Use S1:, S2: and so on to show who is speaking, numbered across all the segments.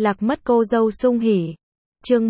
S1: Lạc mất cô dâu sung hỉ. Chương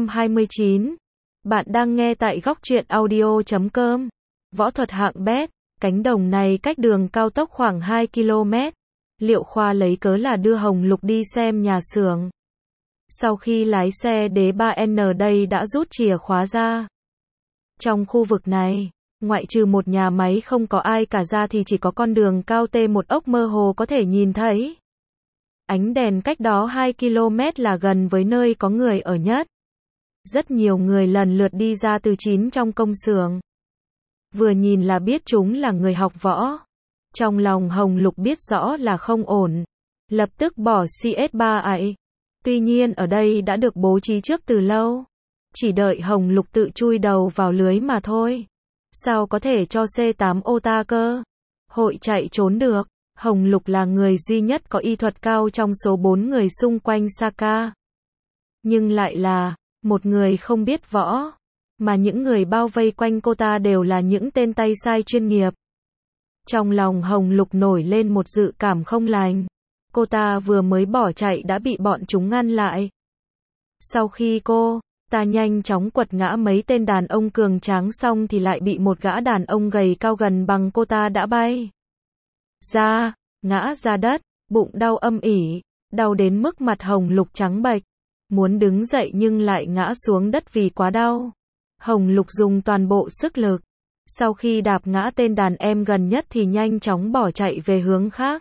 S1: 129. Bạn đang nghe tại góc truyện audio.com. Võ thuật hạng bét. Cánh đồng này cách đường cao tốc khoảng 2 km. Liệu Khoa lấy cớ là đưa Hồng Lục đi xem nhà xưởng. Sau khi lái xe đến 3N đây đã rút chìa khóa ra. Trong khu vực này, ngoại trừ một nhà máy không có ai cả ra thì chỉ có con đường cao T1 ốc mơ hồ có thể nhìn thấy. Ánh đèn cách đó 2 km là gần với nơi có người ở nhất. Rất nhiều người lần lượt đi ra từ trong công xưởng. Vừa nhìn là biết chúng là người học võ. Trong lòng Hồng Lục biết rõ là không ổn. Lập tức bỏ CS3 ấy. Tuy nhiên ở đây đã được bố trí trước từ lâu. Chỉ đợi Hồng Lục tự chui đầu vào lưới mà thôi. Sao có thể cho C8 ô ta cơ? Hội chạy trốn được. Hồng Lục là người duy nhất có y thuật cao trong số 4 người xung quanh Saka. Nhưng lại là một người không biết võ. Mà những người bao vây quanh cô ta đều là những tên tay sai chuyên nghiệp. Trong lòng Hồng Lục nổi lên một dự cảm không lành. Cô ta vừa mới bỏ chạy đã bị bọn chúng ngăn lại. Sau khi cô ta nhanh chóng quật ngã mấy tên đàn ông cường tráng xong thì lại bị một gã đàn ông gầy cao gần bằng cô ta đã bay ra, ngã ra đất, bụng đau âm ỉ, đau đến mức mặt Hồng Lục trắng bệch, muốn đứng dậy nhưng lại ngã xuống đất vì quá đau. Hồng Lục dùng toàn bộ sức lực, sau khi đạp ngã tên đàn em gần nhất thì nhanh chóng bỏ chạy về hướng khác.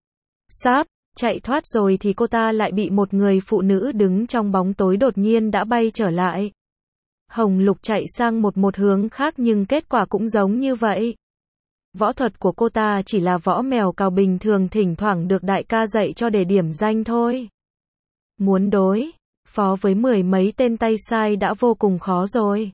S1: Sắp chạy thoát rồi thì cô ta lại bị một người phụ nữ đứng trong bóng tối đột nhiên đã bay trở lại. Hồng Lục chạy sang một hướng khác nhưng kết quả cũng giống như vậy. Võ thuật của cô ta chỉ là võ mèo cào bình thường thỉnh thoảng được đại ca dạy cho để điểm danh thôi. Muốn đối phó với 10 mấy tên tay sai đã vô cùng khó rồi.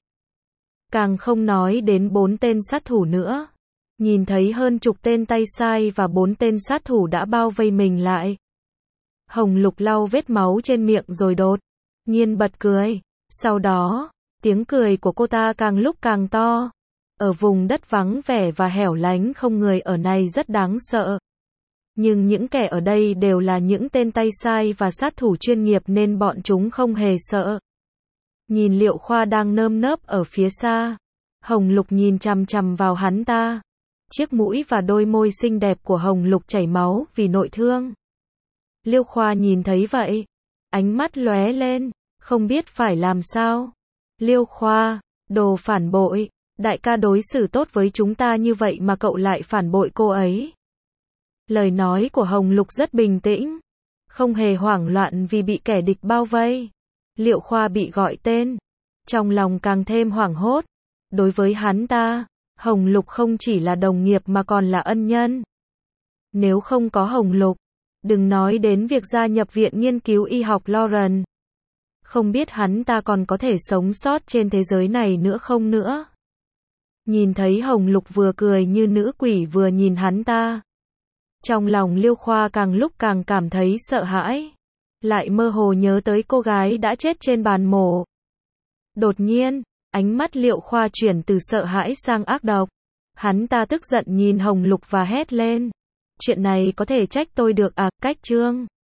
S1: Càng không nói đến 4 tên sát thủ nữa. Nhìn thấy hơn chục tên tay sai và 4 tên sát thủ đã bao vây mình lại. Hồng Lục lau vết máu trên miệng rồi đột nhiên bật cười. Sau đó, tiếng cười của cô ta càng lúc càng to. Ở vùng đất vắng vẻ và hẻo lánh không người ở này rất đáng sợ. Nhưng những kẻ ở đây đều là những tên tay sai và sát thủ chuyên nghiệp nên bọn chúng không hề sợ. Nhìn Liệu Khoa đang nơm nớp ở phía xa. Hồng Lục nhìn chằm chằm vào hắn ta. Chiếc mũi và đôi môi xinh đẹp của Hồng Lục chảy máu vì nội thương. Liêu Khoa nhìn thấy vậy. Ánh mắt lóe lên. Không biết phải làm sao. Liêu Khoa, đồ phản bội. Đại ca đối xử tốt với chúng ta như vậy mà cậu lại phản bội cô ấy. Lời nói của Hồng Lục rất bình tĩnh. Không hề hoảng loạn vì bị kẻ địch bao vây. Liệu Khoa bị gọi tên. Trong lòng càng thêm hoảng hốt. Đối với hắn ta, Hồng Lục không chỉ là đồng nghiệp mà còn là ân nhân. Nếu không có Hồng Lục, đừng nói đến việc gia nhập viện nghiên cứu y học Lauren. Không biết hắn ta còn có thể sống sót trên thế giới này nữa không nữa. Nhìn thấy Hồng Lục vừa cười như nữ quỷ vừa nhìn hắn ta. Trong lòng Liêu Khoa càng lúc càng cảm thấy sợ hãi. Lại mơ hồ nhớ tới cô gái đã chết trên bàn mổ. Đột nhiên, ánh mắt Liệu Khoa chuyển từ sợ hãi sang ác độc. Hắn ta tức giận nhìn Hồng Lục và hét lên. Chuyện này có thể trách tôi được à, cách Trương.